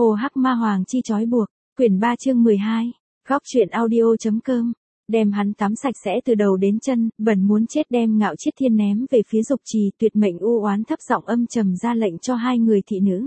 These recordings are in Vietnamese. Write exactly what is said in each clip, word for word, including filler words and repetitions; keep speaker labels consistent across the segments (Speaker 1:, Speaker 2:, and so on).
Speaker 1: Hồ Hắc Ma Hoàng chi trói buộc, quyển ba chương mười hai, góc truyện audio.com, đem hắn tắm sạch sẽ từ đầu đến chân, bẩn muốn chết đem Ngạo Chiết Thiên ném về phía Dục Trì, tuyệt mệnh u oán thấp giọng âm trầm ra lệnh cho hai người thị nữ.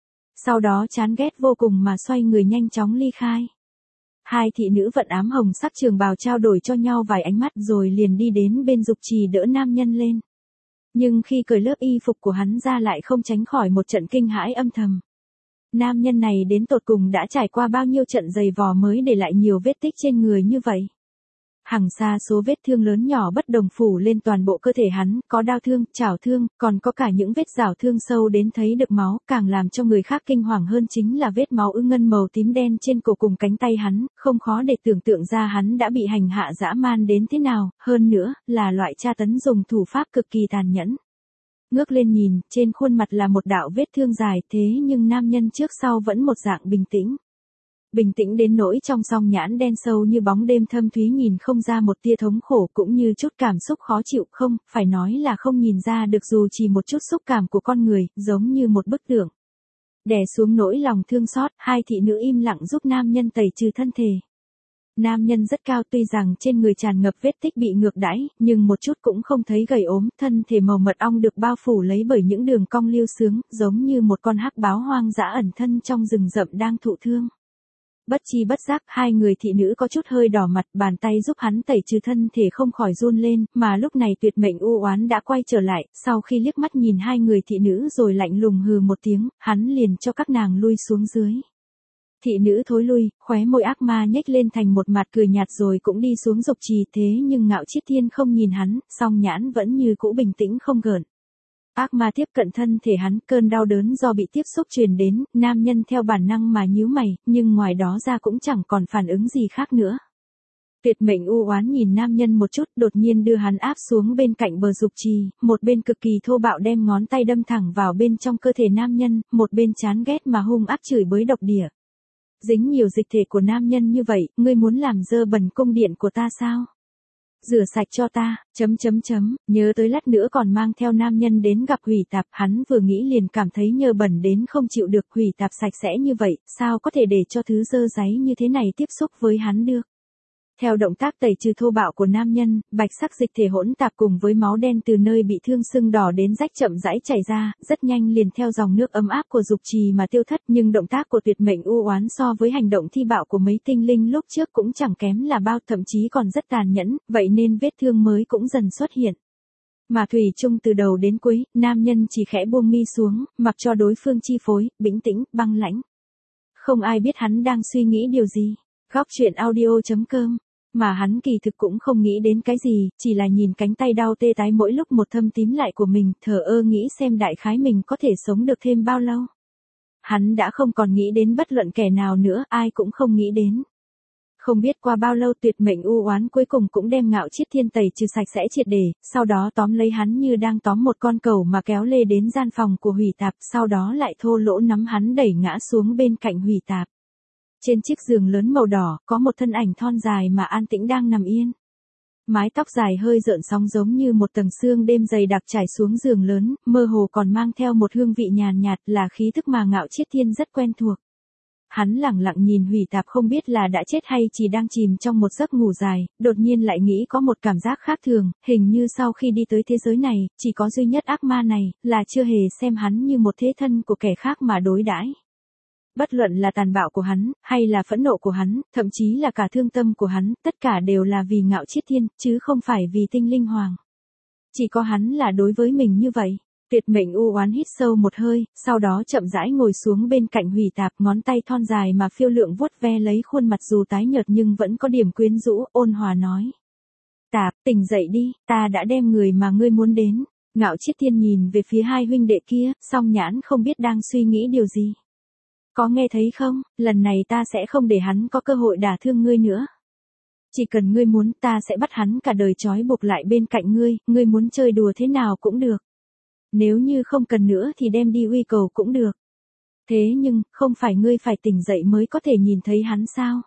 Speaker 1: Sau đó chán ghét vô cùng mà xoay người nhanh chóng ly khai. Hai thị nữ vận ám hồng sắc trường bào trao đổi cho nhau vài ánh mắt rồi liền đi đến bên Dục Trì đỡ nam nhân lên. Nhưng khi cởi lớp y phục của hắn ra lại không tránh khỏi một trận kinh hãi âm thầm. Nam nhân này đến tột cùng đã trải qua bao nhiêu trận giày vò mới để lại nhiều vết tích trên người như vậy. Hàng xa số vết thương lớn nhỏ bất đồng phủ lên toàn bộ cơ thể hắn, có đao thương, chảo thương, còn có cả những vết rào thương sâu đến thấy được máu, càng làm cho người khác kinh hoàng hơn chính là vết máu ư ngân màu tím đen trên cổ cùng cánh tay hắn, không khó để tưởng tượng ra hắn đã bị hành hạ dã man đến thế nào, hơn nữa, là loại tra tấn dùng thủ pháp cực kỳ tàn nhẫn. Ngước lên nhìn, trên khuôn mặt là một đạo vết thương dài, thế nhưng nam nhân trước sau vẫn một dạng bình tĩnh. Bình tĩnh đến nỗi trong song nhãn đen sâu như bóng đêm thâm thúy nhìn không ra một tia thống khổ cũng như chút cảm xúc khó chịu không, phải nói là không nhìn ra được dù chỉ một chút xúc cảm của con người, giống như một bức tượng. Đè xuống nỗi lòng thương xót, hai thị nữ im lặng giúp nam nhân tẩy trừ thân thể. Nam nhân rất cao tuy rằng trên người tràn ngập vết tích bị ngược đãi, nhưng một chút cũng không thấy gầy ốm, thân thể màu mật ong được bao phủ lấy bởi những đường cong lưu sướng, giống như một con hắc báo hoang dã ẩn thân trong rừng rậm đang thụ thương. Bất chi bất giác, hai người thị nữ có chút hơi đỏ mặt, bàn tay giúp hắn tẩy trừ thân thể không khỏi run lên, mà lúc này tuyệt mệnh u oán đã quay trở lại, sau khi liếc mắt nhìn hai người thị nữ rồi lạnh lùng hừ một tiếng, hắn liền cho các nàng lui xuống dưới. Thị nữ thối lui, khóe môi ác ma nhếch lên thành một mặt cười nhạt rồi cũng đi xuống Dục Trì, thế nhưng Ngạo Chiết Thiên không nhìn hắn, song nhãn vẫn như cũ bình tĩnh không gợn. Ác ma tiếp cận thân thể hắn, cơn đau đớn do bị tiếp xúc truyền đến, nam nhân theo bản năng mà nhíu mày, nhưng ngoài đó ra cũng chẳng còn phản ứng gì khác nữa. Tuyệt mệnh u oán nhìn nam nhân một chút, đột nhiên đưa hắn áp xuống bên cạnh bờ Dục Trì, một bên cực kỳ thô bạo đem ngón tay đâm thẳng vào bên trong cơ thể nam nhân, một bên chán ghét mà hung ác chửi bới độc địa. Dính nhiều dịch thể của nam nhân như vậy, ngươi muốn làm dơ bẩn cung điện của ta sao? Rửa sạch cho ta, chấm chấm chấm, nhớ tới lát nữa còn mang theo nam nhân đến gặp Hủy Tạp, hắn vừa nghĩ liền cảm thấy nhơ bẩn đến không chịu được. Hủy Tạp sạch sẽ như vậy, sao có thể để cho thứ dơ dáy như thế này tiếp xúc với hắn được. Theo động tác tẩy trừ thô bạo của nam nhân, bạch sắc dịch thể hỗn tạp cùng với máu đen từ nơi bị thương sưng đỏ đến rách chậm rãi chảy ra, rất nhanh liền theo dòng nước ấm áp của Dục Trì mà tiêu thất, nhưng động tác của tuyệt mệnh u oán so với hành động thi bạo của mấy tinh linh lúc trước cũng chẳng kém là bao, thậm chí còn rất tàn nhẫn, vậy nên vết thương mới cũng dần xuất hiện. Mà thủy chung từ đầu đến cuối, nam nhân chỉ khẽ buông mi xuống, mặc cho đối phương chi phối, bình tĩnh, băng lãnh. Không ai biết hắn đang suy nghĩ điều gì. Góc truyện audio.com. Mà hắn kỳ thực cũng không nghĩ đến cái gì, chỉ là nhìn cánh tay đau tê tái mỗi lúc một thâm tím lại của mình, thờ ơ nghĩ xem đại khái mình có thể sống được thêm bao lâu. Hắn đã không còn nghĩ đến bất luận kẻ nào nữa, ai cũng không nghĩ đến. Không biết qua bao lâu tuyệt mệnh u oán cuối cùng cũng đem Ngạo Chiết Thiên tẩy trừ sạch sẽ triệt để, sau đó tóm lấy hắn như đang tóm một con cẩu mà kéo lê đến gian phòng của Hủy Tạp, sau đó lại thô lỗ nắm hắn đẩy ngã xuống bên cạnh Hủy Tạp. Trên chiếc giường lớn màu đỏ, có một thân ảnh thon dài mà an tĩnh đang nằm yên. Mái tóc dài hơi rợn sóng giống như một tầng sương đêm dày đặc trải xuống giường lớn, mơ hồ còn mang theo một hương vị nhàn nhạt, là khí thức mà Ngạo Chiết Thiên rất quen thuộc. Hắn lẳng lặng nhìn Hủy Tạp không biết là đã chết hay chỉ đang chìm trong một giấc ngủ dài, đột nhiên lại nghĩ có một cảm giác khác thường, hình như sau khi đi tới thế giới này, chỉ có duy nhất ác ma này, là chưa hề xem hắn như một thế thân của kẻ khác mà đối đãi. Bất luận là tàn bạo của hắn, hay là phẫn nộ của hắn, thậm chí là cả thương tâm của hắn, tất cả đều là vì Ngạo Chiết Thiên, chứ không phải vì tinh linh hoàng. Chỉ có hắn là đối với mình như vậy. Tuyệt mệnh u oán hít sâu một hơi, sau đó chậm rãi ngồi xuống bên cạnh Hủy Tạp, ngón tay thon dài mà phiêu lượng vuốt ve lấy khuôn mặt dù tái nhợt nhưng vẫn có điểm quyến rũ, ôn hòa nói. Tạp, tỉnh dậy đi, ta đã đem người mà ngươi muốn đến. Ngạo Chiết Thiên nhìn về phía hai huynh đệ kia, song nhãn không biết đang suy nghĩ điều gì. Có nghe thấy không, lần này ta sẽ không để hắn có cơ hội đả thương ngươi nữa. Chỉ cần ngươi muốn, ta sẽ bắt hắn cả đời trói buộc lại bên cạnh ngươi, ngươi muốn chơi đùa thế nào cũng được. Nếu như không cần nữa thì đem đi uy cầu cũng được. Thế nhưng, không phải ngươi phải tỉnh dậy mới có thể nhìn thấy hắn sao?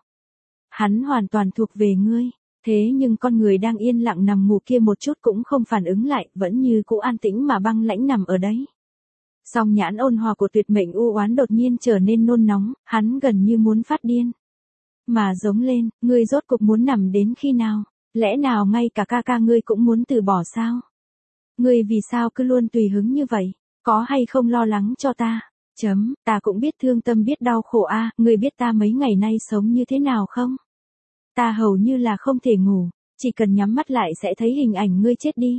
Speaker 1: Hắn hoàn toàn thuộc về ngươi. Thế nhưng con người đang yên lặng nằm ngủ kia một chút cũng không phản ứng lại, vẫn như cũ an tĩnh mà băng lãnh nằm ở đấy. Song nhãn ôn hòa của tuyệt mệnh u oán đột nhiên trở nên nôn nóng, hắn gần như muốn phát điên. Mà giống lên, ngươi rốt cục muốn nằm đến khi nào? Lẽ nào ngay cả ca ca ngươi cũng muốn từ bỏ sao? Ngươi vì sao cứ luôn tùy hứng như vậy? Có hay không lo lắng cho ta? Chấm, ta cũng biết thương tâm biết đau khổ a, ngươi biết ta mấy ngày nay sống như thế nào không? Ta hầu như là không thể ngủ, chỉ cần nhắm mắt lại sẽ thấy hình ảnh ngươi chết đi.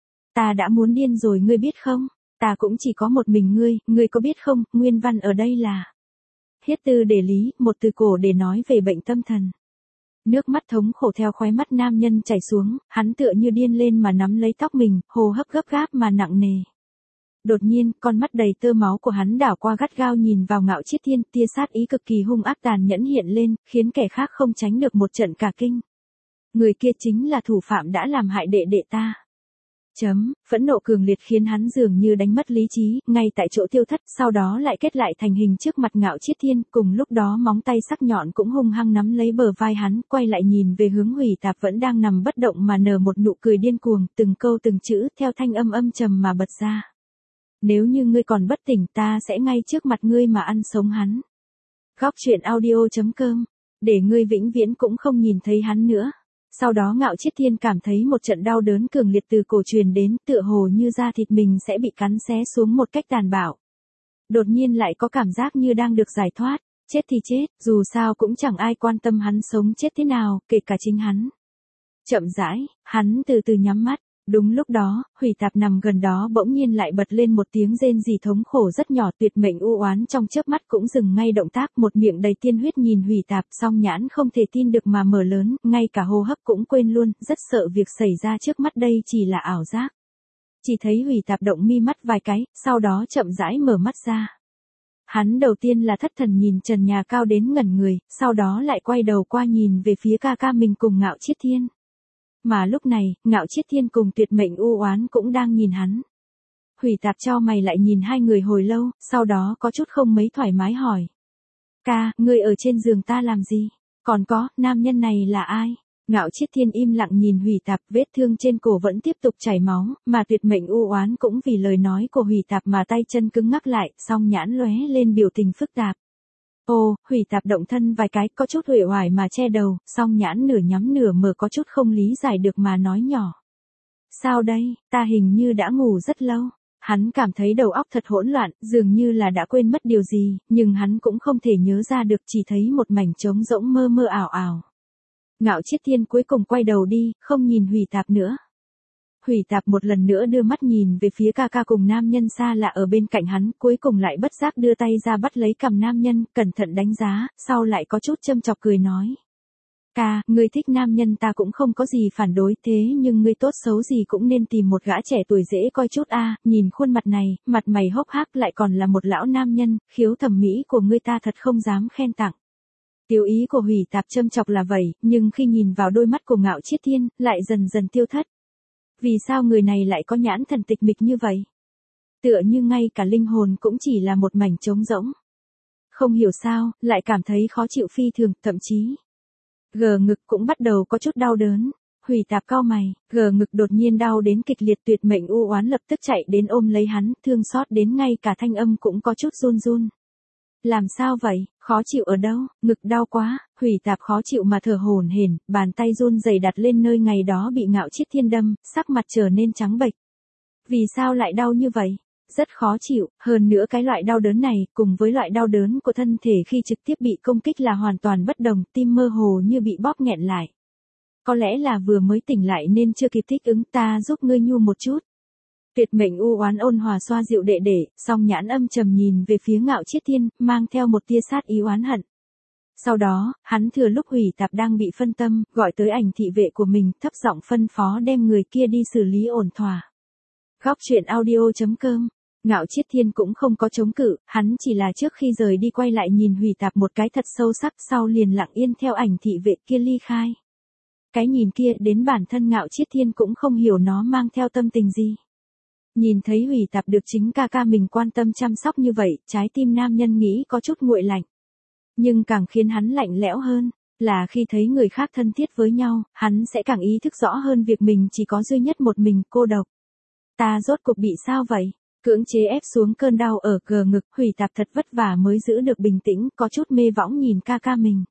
Speaker 1: Ta đã muốn điên rồi ngươi biết không? Ta cũng chỉ có một mình ngươi, ngươi có biết không, nguyên văn ở đây là hiết tư để lý, một từ cổ để nói về bệnh tâm thần. Nước mắt thống khổ theo khóe mắt nam nhân chảy xuống, hắn tựa như điên lên mà nắm lấy tóc mình, hô hấp gấp gáp mà nặng nề. Đột nhiên, con mắt đầy tơ máu của hắn đảo qua gắt gao nhìn vào Ngạo Chiết Thiên, tia sát ý cực kỳ hung ác tàn nhẫn hiện lên, khiến kẻ khác không tránh được một trận cả kinh. Người kia chính là thủ phạm đã làm hại đệ đệ ta. Chấm, phẫn nộ cường liệt khiến hắn dường như đánh mất lý trí, ngay tại chỗ tiêu thất, sau đó lại kết lại thành hình trước mặt Ngạo Chiết Thiên, cùng lúc đó móng tay sắc nhọn cũng hung hăng nắm lấy bờ vai hắn, quay lại nhìn về hướng Hủy Tạp vẫn đang nằm bất động mà nở một nụ cười điên cuồng, từng câu từng chữ theo thanh âm âm trầm mà bật ra. Nếu như ngươi còn bất tỉnh ta sẽ ngay trước mặt ngươi mà ăn sống hắn. Góc truyện audio chấm com, để ngươi vĩnh viễn cũng không nhìn thấy hắn nữa. Sau đó Ngạo Chiết Thiên cảm thấy một trận đau đớn cường liệt từ cổ truyền đến, tựa hồ như da thịt mình sẽ bị cắn xé xuống một cách tàn bạo. Đột nhiên lại có cảm giác như đang được giải thoát, chết thì chết, dù sao cũng chẳng ai quan tâm hắn sống chết thế nào, kể cả chính hắn. Chậm rãi, hắn từ từ nhắm mắt. Đúng lúc đó, Hủy Tạp nằm gần đó bỗng nhiên lại bật lên một tiếng rên rỉ thống khổ rất nhỏ, tuyệt mệnh u oán trong chớp mắt cũng dừng ngay động tác, một miệng đầy tiên huyết nhìn Hủy Tạp, song nhãn không thể tin được mà mở lớn, ngay cả hô hấp cũng quên luôn, rất sợ việc xảy ra trước mắt đây chỉ là ảo giác. Chỉ thấy Hủy Tạp động mi mắt vài cái, sau đó chậm rãi mở mắt ra. Hắn đầu tiên là thất thần nhìn trần nhà cao đến ngẩn người, sau đó lại quay đầu qua nhìn về phía ca ca mình cùng Ngạo Chiết Thiên. Mà lúc này, Ngạo Chiết Thiên cùng tuyệt mệnh u oán cũng đang nhìn hắn. Hủy Tạp cho mày lại nhìn hai người hồi lâu, sau đó có chút không mấy thoải mái hỏi. Ca, ngươi ở trên giường ta làm gì? Còn có, nam nhân này là ai? Ngạo Chiết Thiên im lặng nhìn Hủy Tạp, vết thương trên cổ vẫn tiếp tục chảy máu, mà tuyệt mệnh u oán cũng vì lời nói của Hủy Tạp mà tay chân cứng ngắc lại, song nhãn lóe lên biểu tình phức tạp. Ô, Hủy Tạp động thân vài cái, có chút uể oải mà che đầu, song nhãn nửa nhắm nửa mở có chút không lý giải được mà nói nhỏ. Sao đây, ta hình như đã ngủ rất lâu. Hắn cảm thấy đầu óc thật hỗn loạn, dường như là đã quên mất điều gì, nhưng hắn cũng không thể nhớ ra được, chỉ thấy một mảnh trống rỗng mơ mơ ảo ảo. Ngạo Chiết Thiên cuối cùng quay đầu đi, không nhìn Hủy Tạp nữa. Hủy Tạp một lần nữa đưa mắt nhìn về phía ca ca cùng nam nhân xa lạ ở bên cạnh hắn, cuối cùng lại bất giác đưa tay ra bắt lấy cằm nam nhân, cẩn thận đánh giá, sau lại có chút châm chọc cười nói. Ca, ngươi thích nam nhân ta cũng không có gì phản đối, thế nhưng ngươi tốt xấu gì cũng nên tìm một gã trẻ tuổi dễ coi chút a, nhìn khuôn mặt này, mặt mày hốc hác lại còn là một lão nam nhân, khiếu thẩm mỹ của ngươi ta thật không dám khen tặng. Tiêu ý của Hủy Tạp châm chọc là vậy, nhưng khi nhìn vào đôi mắt của Ngạo Chiết Thiên, lại dần dần tiêu thất. Vì sao người này lại có nhãn thần tịch mịch như vậy? Tựa như ngay cả linh hồn cũng chỉ là một mảnh trống rỗng. Không hiểu sao, lại cảm thấy khó chịu phi thường, thậm chí. Gờ ngực cũng bắt đầu có chút đau đớn. Hủy Tạp cau mày, gờ ngực đột nhiên đau đến kịch liệt, tuyệt mệnh u oán lập tức chạy đến ôm lấy hắn, thương xót đến ngay cả thanh âm cũng có chút run run. Làm sao vậy, khó chịu ở đâu, ngực đau quá, Hủy Tạp khó chịu mà thở hổn hển, bàn tay run rẩy đặt lên nơi ngày đó bị Ngạo Chiết Thiên đâm, sắc mặt trở nên trắng bệch. Vì sao lại đau như vậy? Rất khó chịu, hơn nữa cái loại đau đớn này, cùng với loại đau đớn của thân thể khi trực tiếp bị công kích là hoàn toàn bất đồng, tim mơ hồ như bị bóp nghẹn lại. Có lẽ là vừa mới tỉnh lại nên chưa kịp thích ứng, ta giúp ngươi nhu một chút. Tuyệt mệnh u oán ôn hòa xoa dịu đệ đệ, song nhãn âm trầm nhìn về phía Ngạo Chiết Thiên, mang theo một tia sát ý oán hận. Sau đó, hắn thừa lúc Hủy Tạp đang bị phân tâm, gọi tới ảnh thị vệ của mình, thấp giọng phân phó đem người kia đi xử lý ổn thỏa. Góc truyện audio chấm com, Ngạo Chiết Thiên cũng không có chống cự, hắn chỉ là trước khi rời đi quay lại nhìn Hủy Tạp một cái thật sâu sắc, sau liền lặng yên theo ảnh thị vệ kia ly khai. Cái nhìn kia đến bản thân Ngạo Chiết Thiên cũng không hiểu nó mang theo tâm tình gì. Nhìn thấy Hủy Tạp được chính ca ca mình quan tâm chăm sóc như vậy, trái tim nam nhân nghĩ có chút nguội lạnh. Nhưng càng khiến hắn lạnh lẽo hơn, là khi thấy người khác thân thiết với nhau, hắn sẽ càng ý thức rõ hơn việc mình chỉ có duy nhất một mình, cô độc. Ta rốt cuộc bị sao vậy? Cưỡng chế ép xuống cơn đau ở gờ ngực, Hủy Tạp thật vất vả mới giữ được bình tĩnh, có chút mê võng nhìn ca ca mình.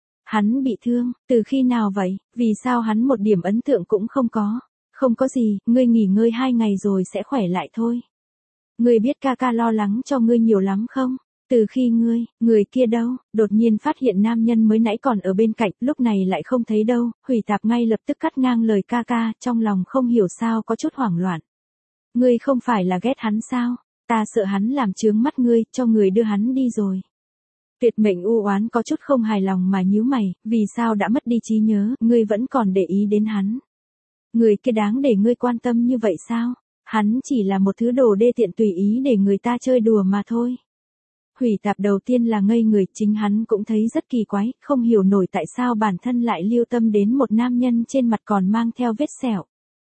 Speaker 1: Hắn bị thương, từ khi nào vậy, vì sao hắn một điểm ấn tượng cũng không có? Không có gì, ngươi nghỉ ngơi hai ngày rồi sẽ khỏe lại thôi. Ngươi biết ca ca lo lắng cho ngươi nhiều lắm không? Từ khi ngươi, người kia đâu, đột nhiên phát hiện nam nhân mới nãy còn ở bên cạnh, lúc này lại không thấy đâu, Hủy Tạp ngay lập tức cắt ngang lời ca ca, trong lòng không hiểu sao có chút hoảng loạn. Ngươi không phải là ghét hắn sao? Ta sợ hắn làm chướng mắt ngươi, cho người đưa hắn đi rồi. Tuyệt Mệnh u oán có chút không hài lòng mà nhíu mày, vì sao đã mất đi trí nhớ, ngươi vẫn còn để ý đến hắn. Người kia đáng để ngươi quan tâm như vậy sao? Hắn chỉ là một thứ đồ đê tiện tùy ý để người ta chơi đùa mà thôi. Hủy Tạp đầu tiên là ngây người, chính hắn cũng thấy rất kỳ quái, không hiểu nổi tại sao bản thân lại lưu tâm đến một nam nhân trên mặt còn mang theo vết sẹo.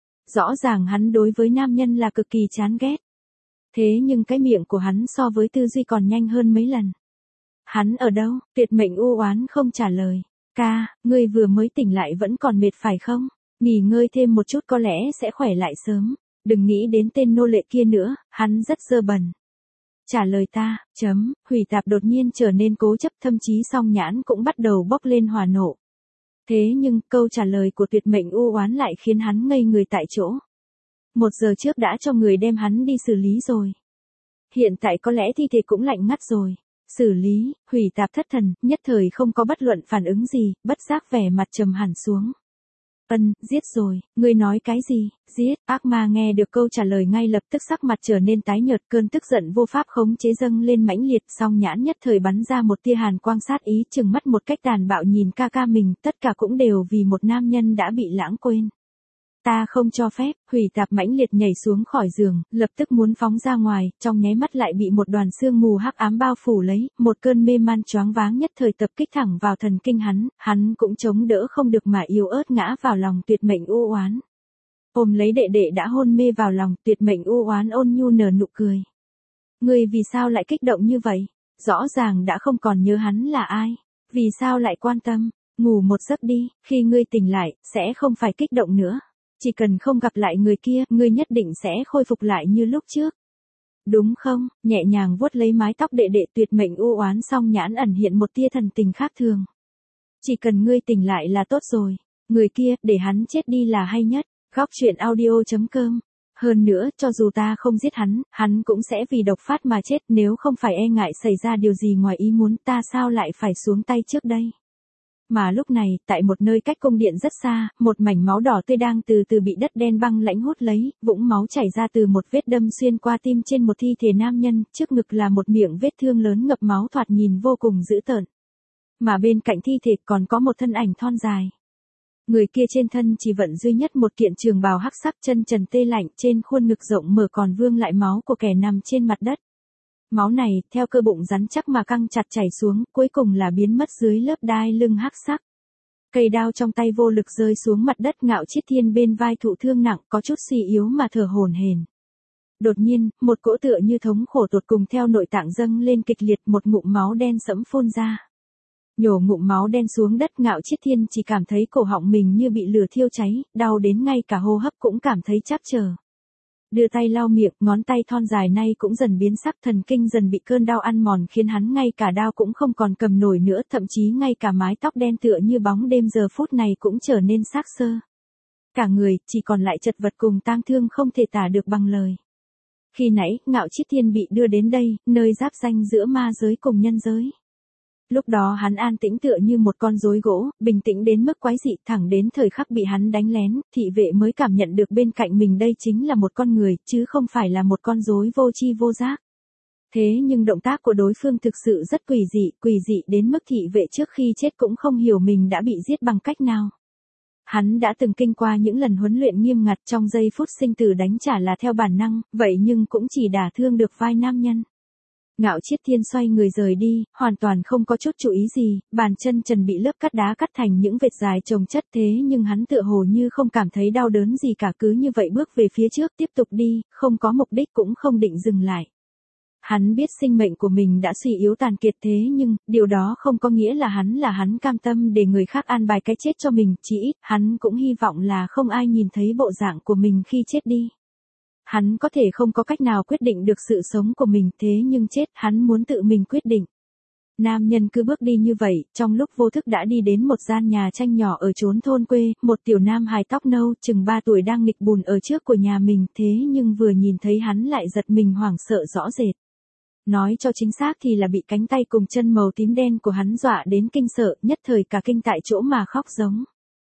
Speaker 1: Rõ ràng hắn đối với nam nhân là cực kỳ chán ghét. Thế nhưng cái miệng của hắn so với tư duy còn nhanh hơn mấy lần. Hắn ở đâu? Tuyệt Mệnh u oán không trả lời. Ca, ngươi vừa mới tỉnh lại vẫn còn mệt phải không? Nghỉ ngơi thêm một chút có lẽ sẽ khỏe lại sớm. Đừng nghĩ đến tên nô lệ kia nữa, hắn rất dơ bẩn. Trả lời ta, chấm, Hủy Tạp đột nhiên trở nên cố chấp, thậm chí song nhãn cũng bắt đầu bốc lên hỏa nộ. Thế nhưng, câu trả lời của Tuyệt Mệnh u oán lại khiến hắn ngây người tại chỗ. Một giờ trước đã cho người đem hắn đi xử lý rồi. Hiện tại có lẽ thi thể cũng lạnh ngắt rồi. Xử lý, Hủy Tạp thất thần, nhất thời không có bất luận phản ứng gì, bất giác vẻ mặt trầm hẳn xuống. Ân, giết rồi, ngươi nói cái gì, giết, ác ma nghe được câu trả lời ngay lập tức sắc mặt trở nên tái nhợt, cơn tức giận vô pháp khống chế dâng lên mãnh liệt, song nhãn nhất thời bắn ra một tia hàn quang sát ý, trừng mắt một cách tàn bạo nhìn ca ca mình, tất cả cũng đều vì một nam nhân đã bị lãng quên. Ta không cho phép, Hủy Tạp mãnh liệt nhảy xuống khỏi giường, lập tức muốn phóng ra ngoài, trong nháy mắt lại bị một đoàn sương mù hắc ám bao phủ lấy, một cơn mê man choáng váng nhất thời tập kích thẳng vào thần kinh hắn, hắn cũng chống đỡ không được mà yếu ớt ngã vào lòng Tuyệt Mệnh u oán. Ôm lấy đệ đệ đã hôn mê vào lòng, Tuyệt Mệnh u oán ôn nhu nở nụ cười. Ngươi vì sao lại kích động như vậy? Rõ ràng đã không còn nhớ hắn là ai, vì sao lại quan tâm? Ngủ một giấc đi, khi ngươi tỉnh lại, sẽ không phải kích động nữa. Chỉ cần không gặp lại người kia, ngươi nhất định sẽ khôi phục lại như lúc trước. Đúng không? Nhẹ nhàng vuốt lấy mái tóc đệ đệ, Tuyệt Mệnh u oán song nhãn ẩn hiện một tia thần tình khác thường. Chỉ cần ngươi tỉnh lại là tốt rồi. Người kia, để hắn chết đi là hay nhất. Góc truyện audio chấm com. Hơn nữa, cho dù ta không giết hắn, hắn cũng sẽ vì độc phát mà chết, nếu không phải e ngại xảy ra điều gì ngoài ý muốn, ta sao lại phải xuống tay trước đây. Mà lúc này, tại một nơi cách cung điện rất xa, một mảnh máu đỏ tươi đang từ từ bị đất đen băng lãnh hút lấy, vũng máu chảy ra từ một vết đâm xuyên qua tim trên một thi thể nam nhân, trước ngực là một miệng vết thương lớn ngập máu thoạt nhìn vô cùng dữ tợn. Mà bên cạnh thi thể còn có một thân ảnh thon dài. Người kia trên thân chỉ vận duy nhất một kiện trường bào hắc sắc, chân trần tê lạnh, trên khuôn ngực rộng mở còn vương lại máu của kẻ nằm trên mặt đất. Máu này, theo cơ bụng rắn chắc mà căng chặt chảy xuống, cuối cùng là biến mất dưới lớp đai lưng hắc sắc. Cây đao trong tay vô lực rơi xuống mặt đất, Ngạo Chiết Thiên bên vai thụ thương nặng, có chút suy yếu mà thở hổn hển. Đột nhiên, một cỗ tựa như thống khổ tột cùng theo nội tạng dâng lên kịch liệt, một ngụm máu đen sẫm phun ra. Nhổ ngụm máu đen xuống đất, Ngạo Chiết Thiên chỉ cảm thấy cổ họng mình như bị lửa thiêu cháy, đau đến ngay cả hô hấp cũng cảm thấy cháp trở. Đưa tay lau miệng, ngón tay thon dài nay cũng dần biến sắc, thần kinh dần bị cơn đau ăn mòn khiến hắn ngay cả đao cũng không còn cầm nổi nữa, thậm chí ngay cả mái tóc đen tựa như bóng đêm giờ phút này cũng trở nên xác xơ. Cả người, chỉ còn lại chật vật cùng tang thương không thể tả được bằng lời. Khi nãy, Ngạo Chiết Thiên bị đưa đến đây, nơi giáp ranh giữa ma giới cùng nhân giới. Lúc đó hắn an tĩnh tựa như một con rối gỗ, bình tĩnh đến mức quái dị, thẳng đến thời khắc bị hắn đánh lén, thị vệ mới cảm nhận được bên cạnh mình đây chính là một con người, chứ không phải là một con rối vô tri vô giác. Thế nhưng động tác của đối phương thực sự rất quỷ dị, quỷ dị đến mức thị vệ trước khi chết cũng không hiểu mình đã bị giết bằng cách nào. Hắn đã từng kinh qua những lần huấn luyện nghiêm ngặt, trong giây phút sinh tử đánh trả là theo bản năng, vậy nhưng cũng chỉ đả thương được vai nam nhân. Ngạo Chiết Thiên xoay người rời đi, hoàn toàn không có chút chú ý gì, bàn chân trần bị lớp cắt đá cắt thành những vệt dài chồng chất, thế nhưng hắn tựa hồ như không cảm thấy đau đớn gì cả, cứ như vậy bước về phía trước, tiếp tục đi, không có mục đích cũng không định dừng lại. Hắn biết sinh mệnh của mình đã suy yếu tàn kiệt, thế nhưng, điều đó không có nghĩa là hắn là hắn cam tâm để người khác an bài cái chết cho mình, chỉ ít, hắn cũng hy vọng là không ai nhìn thấy bộ dạng của mình khi chết đi. Hắn có thể không có cách nào quyết định được sự sống của mình, thế nhưng chết, hắn muốn tự mình quyết định. Nam nhân cứ bước đi như vậy, trong lúc vô thức đã đi đến một gian nhà tranh nhỏ ở chốn thôn quê, một tiểu nam hài tóc nâu, chừng ba tuổi đang nghịch bùn ở trước của nhà mình, thế nhưng vừa nhìn thấy hắn lại giật mình hoảng sợ rõ rệt. Nói cho chính xác thì là bị cánh tay cùng chân màu tím đen của hắn dọa đến kinh sợ, nhất thời cả kinh tại chỗ mà khóc giống.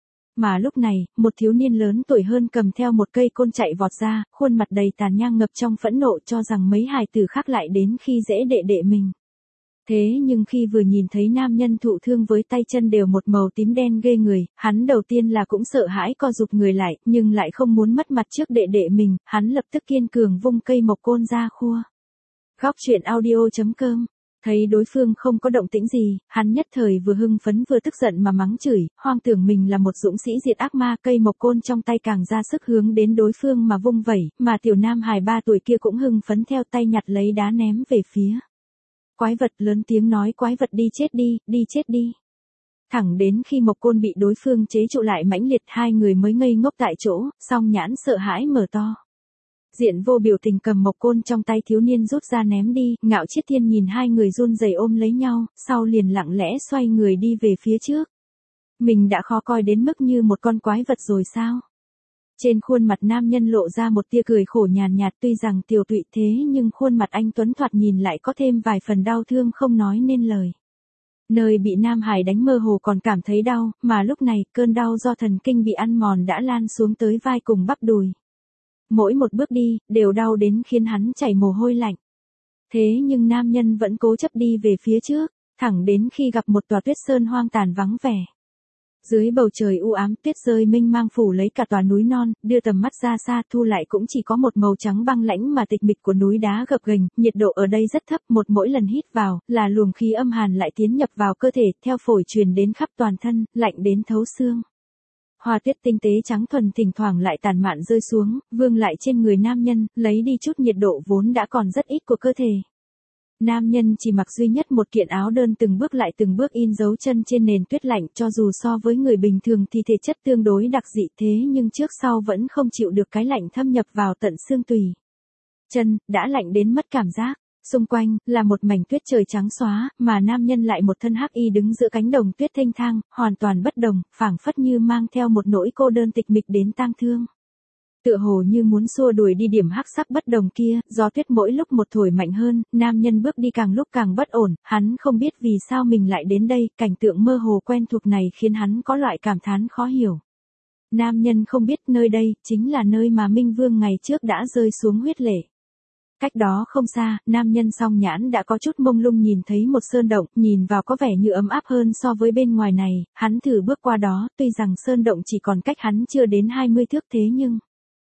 Speaker 1: Mà lúc này, một thiếu niên lớn tuổi hơn cầm theo một cây côn chạy vọt ra, khuôn mặt đầy tàn nhang ngập trong phẫn nộ cho rằng mấy hài tử khác lại đến khi dễ đệ đệ mình. Thế nhưng khi vừa nhìn thấy nam nhân thụ thương với tay chân đều một màu tím đen ghê người, hắn đầu tiên là cũng sợ hãi co rụt người lại, nhưng lại không muốn mất mặt trước đệ đệ mình, hắn lập tức kiên cường vung cây mộc côn ra khua. Góc truyện audio chấm com. Thấy đối phương không có động tĩnh gì, hắn nhất thời vừa hưng phấn vừa tức giận mà mắng chửi, hoang tưởng mình là một dũng sĩ diệt ác ma, cây mộc côn trong tay càng ra sức hướng đến đối phương mà vung vẩy, mà tiểu nam hài ba tuổi kia cũng hưng phấn theo tay nhặt lấy đá ném về phía. Quái vật, lớn tiếng nói quái vật đi chết đi, đi chết đi. Thẳng đến khi mộc côn bị đối phương chế trụ lại mãnh liệt, hai người mới ngây ngốc tại chỗ, song nhãn sợ hãi mở to. Diện vô biểu tình cầm mộc côn trong tay thiếu niên rút ra ném đi, Ngạo Chiết Thiên nhìn hai người run rẩy ôm lấy nhau, sau liền lặng lẽ xoay người đi về phía trước. Mình đã khó coi đến mức như một con quái vật rồi sao? Trên khuôn mặt nam nhân lộ ra một tia cười khổ nhàn nhạt, tuy rằng tiều tụy thế nhưng khuôn mặt anh tuấn thoạt nhìn lại có thêm vài phần đau thương không nói nên lời. Nơi bị Nam Hải đánh mơ hồ còn cảm thấy đau, mà lúc này cơn đau do thần kinh bị ăn mòn đã lan xuống tới vai cùng bắp đùi. Mỗi một bước đi, đều đau đến khiến hắn chảy mồ hôi lạnh. Thế nhưng nam nhân vẫn cố chấp đi về phía trước, thẳng đến khi gặp một tòa tuyết sơn hoang tàn vắng vẻ. Dưới bầu trời u ám, tuyết rơi mênh mang phủ lấy cả tòa núi non, đưa tầm mắt ra xa thu lại cũng chỉ có một màu trắng băng lãnh mà tịch mịch của núi đá gập ghềnh, nhiệt độ ở đây rất thấp, một mỗi lần hít vào, là luồng khí âm hàn lại tiến nhập vào cơ thể, theo phổi truyền đến khắp toàn thân, lạnh đến thấu xương. Hoa tuyết tinh tế trắng thuần thỉnh thoảng lại tàn mạn rơi xuống, vương lại trên người nam nhân, lấy đi chút nhiệt độ vốn đã còn rất ít của cơ thể. Nam nhân chỉ mặc duy nhất một kiện áo đơn từng bước lại từng bước in dấu chân trên nền tuyết lạnh, cho dù so với người bình thường thì thể chất tương đối đặc dị thế nhưng trước sau vẫn không chịu được cái lạnh thâm nhập vào tận xương tùy. Chân, đã lạnh đến mất cảm giác. Xung quanh, là một mảnh tuyết trời trắng xóa, mà nam nhân lại một thân hắc y đứng giữa cánh đồng tuyết thênh thang, hoàn toàn bất đồng, phảng phất như mang theo một nỗi cô đơn tịch mịch đến tang thương. Tựa hồ như muốn xua đuổi đi điểm hắc sắc bất đồng kia, gió tuyết mỗi lúc một thổi mạnh hơn, nam nhân bước đi càng lúc càng bất ổn, hắn không biết vì sao mình lại đến đây, cảnh tượng mơ hồ quen thuộc này khiến hắn có loại cảm thán khó hiểu. Nam nhân không biết nơi đây, chính là nơi mà Minh Vương ngày trước đã rơi xuống huyết lệ. Cách đó không xa, nam nhân song nhãn đã có chút mông lung nhìn thấy một sơn động, nhìn vào có vẻ như ấm áp hơn so với bên ngoài này, hắn thử bước qua đó, tuy rằng sơn động chỉ còn cách hắn chưa đến hai mươi thước thế nhưng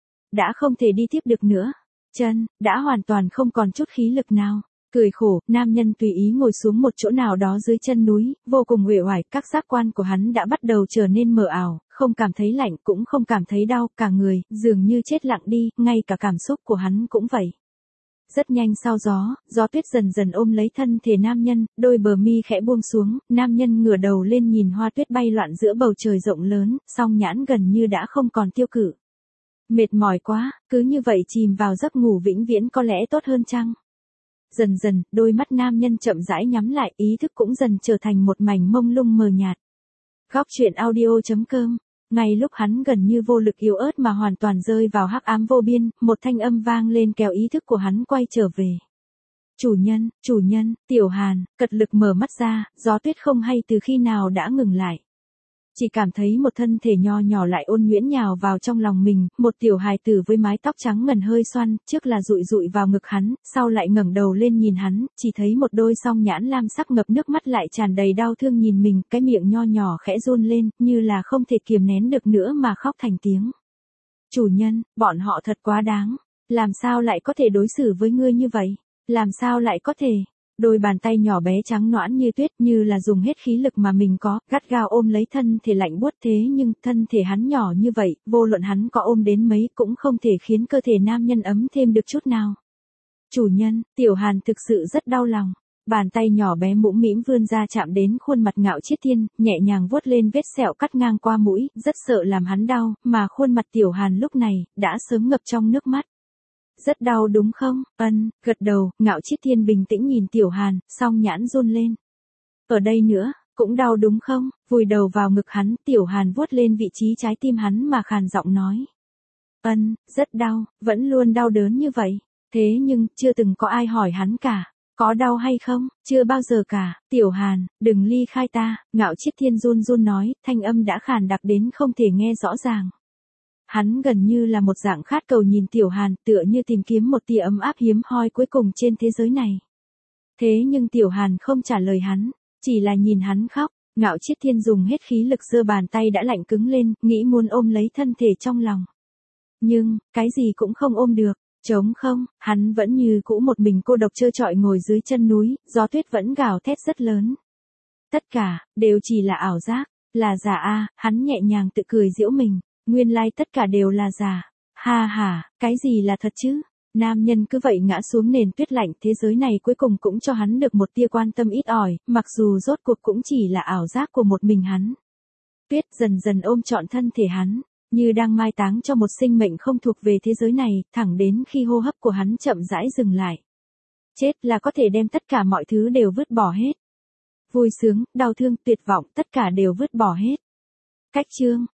Speaker 1: đã không thể đi tiếp được nữa. Chân, đã hoàn toàn không còn chút khí lực nào. Cười khổ, nam nhân tùy ý ngồi xuống một chỗ nào đó dưới chân núi, vô cùng uể oải, các giác quan của hắn đã bắt đầu trở nên mờ ảo, không cảm thấy lạnh cũng không cảm thấy đau, cả người, dường như chết lặng đi, ngay cả cảm xúc của hắn cũng vậy. Rất nhanh sau gió, gió tuyết dần dần ôm lấy thân thể nam nhân, đôi bờ mi khẽ buông xuống, nam nhân ngửa đầu lên nhìn hoa tuyết bay loạn giữa bầu trời rộng lớn, song nhãn gần như đã không còn tiêu cự. Mệt mỏi quá, cứ như vậy chìm vào giấc ngủ vĩnh viễn có lẽ tốt hơn chăng? Dần dần, đôi mắt nam nhân chậm rãi nhắm lại, ý thức cũng dần trở thành một mảnh mông lung mờ nhạt. Góc truyện audio chấm com. Ngay lúc hắn gần như vô lực yếu ớt mà hoàn toàn rơi vào hắc ám vô biên, một thanh âm vang lên kéo ý thức của hắn quay trở về. Chủ nhân, chủ nhân, Tiểu Hàn, cật lực mở mắt ra, gió tuyết không hay từ khi nào đã ngừng lại. Chỉ cảm thấy một thân thể nho nhỏ lại ôn nhuyễn nhào vào trong lòng mình, một tiểu hài tử với mái tóc trắng ngần hơi xoăn, trước là dụi dụi vào ngực hắn, sau lại ngẩng đầu lên nhìn hắn, chỉ thấy một đôi song nhãn lam sắc ngập nước mắt lại tràn đầy đau thương nhìn mình, cái miệng nho nhỏ khẽ run lên, như là không thể kiềm nén được nữa mà khóc thành tiếng. Chủ nhân, bọn họ thật quá đáng, làm sao lại có thể đối xử với ngươi như vậy, làm sao lại có thể... Đôi bàn tay nhỏ bé trắng nõn như tuyết như là dùng hết khí lực mà mình có, gắt gao ôm lấy thân thể lạnh buốt thế nhưng thân thể hắn nhỏ như vậy, vô luận hắn có ôm đến mấy cũng không thể khiến cơ thể nam nhân ấm thêm được chút nào. Chủ nhân, Tiểu Hàn thực sự rất đau lòng. Bàn tay nhỏ bé mũm mĩm vươn ra chạm đến khuôn mặt Ngạo Chiết Thiên, nhẹ nhàng vuốt lên vết sẹo cắt ngang qua mũi, rất sợ làm hắn đau, mà khuôn mặt Tiểu Hàn lúc này, đã sớm ngập trong nước mắt. rất đau đúng không? Ân, gật đầu, Ngạo Chiết Thiên bình tĩnh nhìn Tiểu Hàn, song nhãn run lên. Ở đây nữa, cũng đau đúng không? Vùi đầu vào ngực hắn, Tiểu Hàn vuốt lên vị trí trái tim hắn mà khàn giọng nói. Ân, rất đau, vẫn luôn đau đớn như vậy. Thế nhưng, chưa từng có ai hỏi hắn cả. Có đau hay không? Chưa bao giờ cả. Tiểu Hàn, đừng ly khai ta. Ngạo Chiết Thiên run run nói, thanh âm đã khàn đặc đến không thể nghe rõ ràng. Hắn gần như là một dạng khát cầu nhìn Tiểu Hàn, tựa như tìm kiếm một tia ấm áp hiếm hoi cuối cùng trên thế giới này. Thế nhưng Tiểu Hàn không trả lời hắn, chỉ là nhìn hắn khóc. Ngạo Chiết Thiên dùng hết khí lực giơ bàn tay đã lạnh cứng lên, nghĩ muốn ôm lấy thân thể trong lòng. Nhưng, cái gì cũng không ôm được. Trống không, hắn vẫn như cũ một mình cô độc trơ trọi ngồi dưới chân núi, gió tuyết vẫn gào thét rất lớn. Tất cả, đều chỉ là ảo giác, là giả a, hắn nhẹ nhàng tự cười giễu mình, nguyên lai tất cả đều là giả. Ha ha, cái gì là thật chứ? Nam nhân cứ vậy ngã xuống nền tuyết lạnh, thế giới này cuối cùng cũng cho hắn được một tia quan tâm ít ỏi, mặc dù rốt cuộc cũng chỉ là ảo giác của một mình hắn. Tuyết dần dần ôm trọn thân thể hắn, như đang mai táng cho một sinh mệnh không thuộc về thế giới này, thẳng đến khi hô hấp của hắn chậm rãi dừng lại. Chết là có thể đem tất cả mọi thứ đều vứt bỏ hết. Vui sướng, đau thương, tuyệt vọng, tất cả đều vứt bỏ hết. Cách chương